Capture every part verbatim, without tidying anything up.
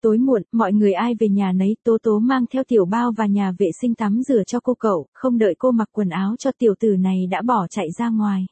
Tối muộn, mọi người ai về nhà nấy, Tố Tố mang theo Tiểu Bao và nhà vệ sinh tắm rửa cho cô cậu, không đợi cô mặc quần áo cho tiểu tử này đã bỏ chạy ra ngoài.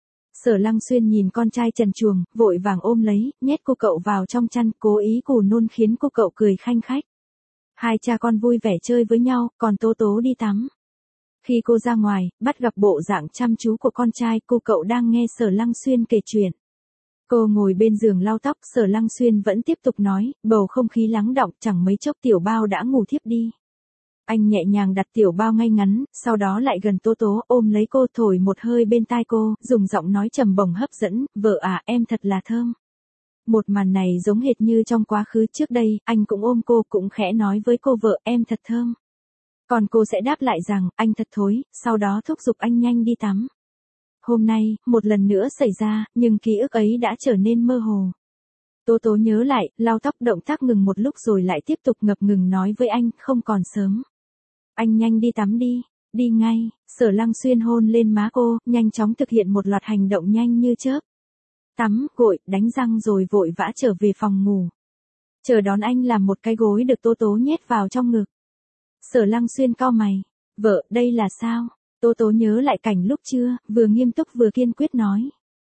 Sở Lăng Xuyên nhìn con trai trần truồng, vội vàng ôm lấy, nhét cô cậu vào trong chăn, cố ý cù nôn khiến cô cậu cười khanh khách. Hai cha con vui vẻ chơi với nhau, còn Tố Tố đi tắm. Khi cô ra ngoài, bắt gặp bộ dạng chăm chú của con trai, cô cậu đang nghe Sở Lăng Xuyên kể chuyện. Cô ngồi bên giường lau tóc, Sở Lăng Xuyên vẫn tiếp tục nói, bầu không khí lắng đọng, chẳng mấy chốc Tiểu Bao đã ngủ thiếp đi. Anh nhẹ nhàng đặt Tiểu Bao ngay ngắn, sau đó lại gần Tố Tố, ôm lấy cô thổi một hơi bên tai cô, dùng giọng nói trầm bổng hấp dẫn, vợ à, em thật là thơm. Một màn này giống hệt như trong quá khứ trước đây, anh cũng ôm cô, cũng khẽ nói với cô vợ, em thật thơm. Còn cô sẽ đáp lại rằng, anh thật thối, sau đó thúc giục anh nhanh đi tắm. Hôm nay, một lần nữa xảy ra, nhưng ký ức ấy đã trở nên mơ hồ. Tố Tố nhớ lại, lau tóc, động tác ngừng một lúc rồi lại tiếp tục ngập ngừng nói với anh, không còn sớm. Anh nhanh đi tắm đi, đi ngay. Sở Lăng Xuyên hôn lên má cô, nhanh chóng thực hiện một loạt hành động nhanh như chớp. Tắm, gội, đánh răng rồi vội vã trở về phòng ngủ. Chờ đón anh là một cái gối được Tố Tố nhét vào trong ngực. Sở Lăng Xuyên cau mày, vợ, đây là sao? Tố Tố nhớ lại cảnh lúc trưa, vừa nghiêm túc vừa kiên quyết nói.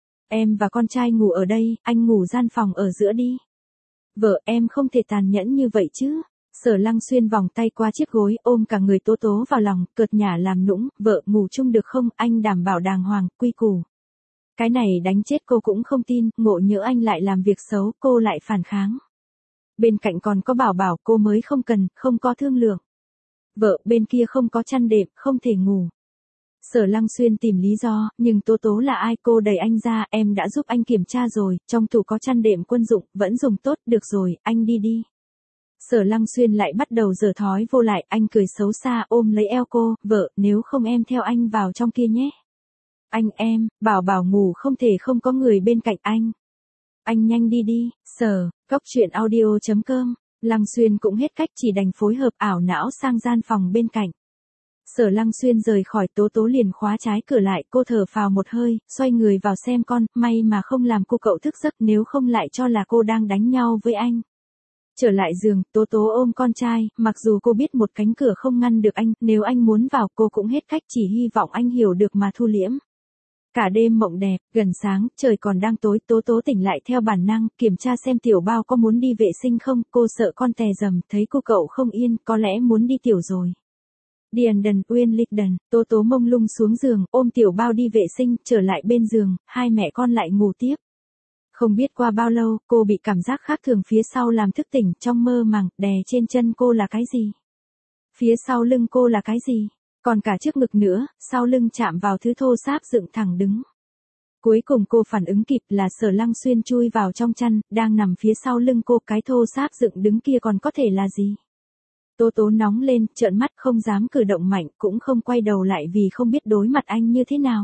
Em và con trai ngủ ở đây, anh ngủ gian phòng ở giữa đi. Vợ, em không thể tàn nhẫn như vậy chứ. Sở Lăng Xuyên vòng tay qua chiếc gối, ôm cả người Tố Tố vào lòng, cợt nhả làm nũng, vợ, ngủ chung được không, anh đảm bảo đàng hoàng, quy củ. Cái này đánh chết cô cũng không tin, ngộ nhỡ anh lại làm việc xấu, cô lại phản kháng. Bên cạnh còn có Bảo Bảo, cô mới không cần, không có thương lượng. Vợ, bên kia không có chăn đệm, không thể ngủ. Sở Lăng Xuyên tìm lý do, nhưng Tố Tố là ai, cô đẩy anh ra, em đã giúp anh kiểm tra rồi, trong tủ có chăn đệm quân dụng, vẫn dùng tốt, được rồi, anh đi đi. Sở Lăng Xuyên lại bắt đầu giở thói vô lại, anh cười xấu xa ôm lấy eo cô, vợ, nếu không em theo anh vào trong kia nhé. Anh em, Bảo Bảo ngủ không thể không có người bên cạnh anh. Anh nhanh đi đi, Sở, góc truyện audio chấm com, Lăng Xuyên cũng hết cách chỉ đành phối hợp ảo não sang gian phòng bên cạnh. Sở Lăng Xuyên rời khỏi, Tố Tố liền khóa trái cửa lại, cô thở phào một hơi, xoay người vào xem con, may mà không làm cô cậu thức giấc, nếu không lại cho là cô đang đánh nhau với anh. Trở lại giường, Tố Tố ôm con trai, mặc dù cô biết một cánh cửa không ngăn được anh, nếu anh muốn vào cô cũng hết cách, chỉ hy vọng anh hiểu được mà thu liễm. Cả đêm mộng đẹp, gần sáng, trời còn đang tối, Tố Tố tỉnh lại theo bản năng, kiểm tra xem Tiểu Bao có muốn đi vệ sinh không, cô sợ con tè dầm, thấy cô cậu không yên, có lẽ muốn đi tiểu rồi. Điền đần, uyên lịch đần, Tố Tố mông lung xuống giường, ôm Tiểu Bao đi vệ sinh, trở lại bên giường, hai mẹ con lại ngủ tiếp. Không biết qua bao lâu, cô bị cảm giác khác thường phía sau làm thức tỉnh, trong mơ màng, đè trên chân cô là cái gì? Phía sau lưng cô là cái gì? Còn cả trước ngực nữa, sau lưng chạm vào thứ thô ráp dựng thẳng đứng. Cuối cùng cô phản ứng kịp là Sở Lăng Xuyên chui vào trong chăn, đang nằm phía sau lưng cô, cái thô ráp dựng đứng kia còn có thể là gì? Tố Tố nóng lên, trợn mắt không dám cử động mạnh, cũng không quay đầu lại vì không biết đối mặt anh như thế nào.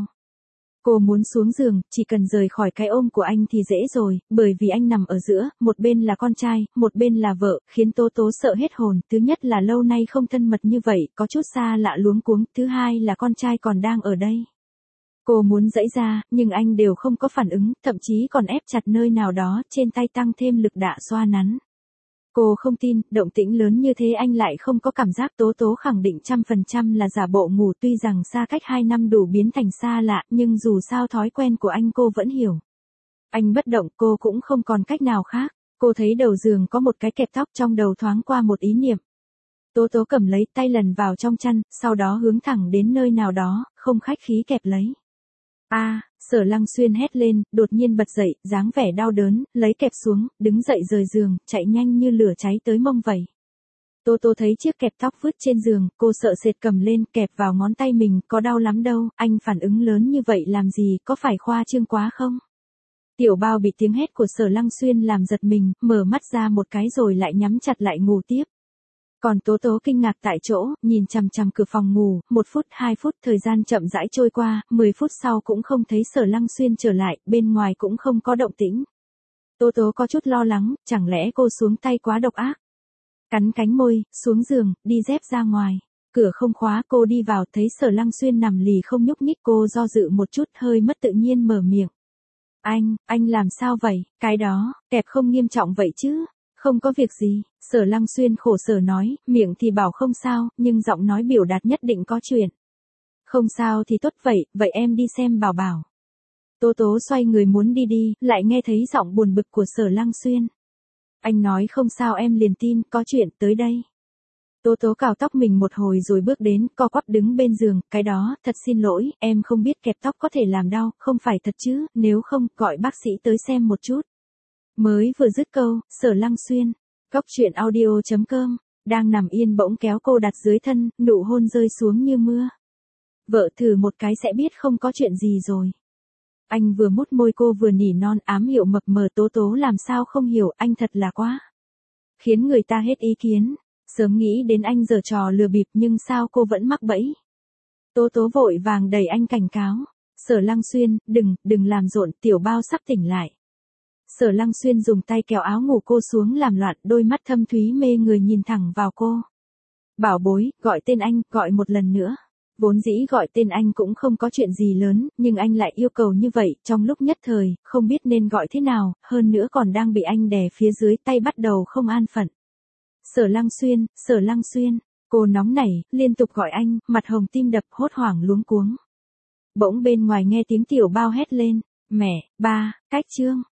Cô muốn xuống giường, chỉ cần rời khỏi cái ôm của anh thì dễ rồi, bởi vì anh nằm ở giữa, một bên là con trai, một bên là vợ, khiến Tố Tố sợ hết hồn, thứ nhất là lâu nay không thân mật như vậy, có chút xa lạ luống cuống, thứ hai là con trai còn đang ở đây. Cô muốn giãy ra, nhưng anh đều không có phản ứng, thậm chí còn ép chặt nơi nào đó, trên tay tăng thêm lực đả xoa nắn. Cô không tin, động tĩnh lớn như thế anh lại không có cảm giác. Tố Tố khẳng định trăm phần trăm là giả bộ ngủ, tuy rằng xa cách hai năm đủ biến thành xa lạ, nhưng dù sao thói quen của anh cô vẫn hiểu. Anh bất động, cô cũng không còn cách nào khác. Cô thấy đầu giường có một cái kẹp tóc, trong đầu thoáng qua một ý niệm. Tố Tố cầm lấy, tay lần vào trong chăn, sau đó hướng thẳng đến nơi nào đó, không khách khí kẹp lấy. A, à, Sở Lăng Xuyên hét lên, đột nhiên bật dậy, dáng vẻ đau đớn, lấy kẹp xuống, đứng dậy rời giường, chạy nhanh như lửa cháy tới mông vậy. Tố Tố thấy chiếc kẹp tóc vứt trên giường, cô sợ sệt cầm lên, kẹp vào ngón tay mình, có đau lắm đâu, anh phản ứng lớn như vậy làm gì, có phải khoa trương quá không? Tiểu Bao bị tiếng hét của Sở Lăng Xuyên làm giật mình, mở mắt ra một cái rồi lại nhắm chặt lại ngủ tiếp. Còn Tố Tố kinh ngạc tại chỗ, nhìn chằm chằm cửa phòng ngủ, một phút, hai phút, thời gian chậm rãi trôi qua, mười phút sau cũng không thấy Sở Lăng Xuyên trở lại, bên ngoài cũng không có động tĩnh. Tố Tố có chút lo lắng, chẳng lẽ cô xuống tay quá độc ác. Cắn cánh môi, xuống giường, đi dép ra ngoài. Cửa không khóa, cô đi vào, thấy Sở Lăng Xuyên nằm lì không nhúc nhích, cô do dự một chút, hơi mất tự nhiên mở miệng. Anh, anh làm sao vậy, cái đó, kẹp không nghiêm trọng vậy chứ? Không có việc gì, Sở Lăng Xuyên khổ sở nói, miệng thì bảo không sao, nhưng giọng nói biểu đạt nhất định có chuyện. Không sao thì tốt vậy, vậy em đi xem Bảo Bảo. Tố Tố xoay người muốn đi đi, lại nghe thấy giọng buồn bực của Sở Lăng Xuyên. Anh nói không sao em liền tin, có chuyện, tới đây. Tố Tố cào tóc mình một hồi rồi bước đến, co quắp đứng bên giường, cái đó, thật xin lỗi, em không biết kẹp tóc có thể làm đau, không phải thật chứ, nếu không, gọi bác sĩ tới xem một chút. Mới vừa dứt câu, Sở Lăng Xuyên, cóc truyện audio chấm com, đang nằm yên bỗng kéo cô đặt dưới thân, nụ hôn rơi xuống như mưa. Vợ thử một cái sẽ biết không có chuyện gì rồi. Anh vừa mút môi cô vừa nỉ non ám hiệu mập mờ. Tố Tố làm sao không hiểu, anh thật là quá. Khiến người ta hết ý kiến, sớm nghĩ đến anh giở trò lừa bịp nhưng sao cô vẫn mắc bẫy. Tố Tố vội vàng đẩy anh cảnh cáo. Sở Lăng Xuyên, đừng, đừng làm rộn, tiểu bao sắp tỉnh lại. Sở Lăng Xuyên dùng tay kéo áo ngủ cô xuống làm loạn, đôi mắt thâm thúy mê người nhìn thẳng vào cô. Bảo bối, gọi tên anh, gọi một lần nữa. Vốn dĩ gọi tên anh cũng không có chuyện gì lớn, nhưng anh lại yêu cầu như vậy, trong lúc nhất thời, không biết nên gọi thế nào, hơn nữa còn đang bị anh đè phía dưới tay bắt đầu không an phận. Sở Lăng Xuyên, Sở Lăng Xuyên, cô nóng nảy, liên tục gọi anh, mặt hồng tim đập hốt hoảng luống cuống. Bỗng bên ngoài nghe tiếng tiểu bao hét lên, mẹ, ba, cách chương.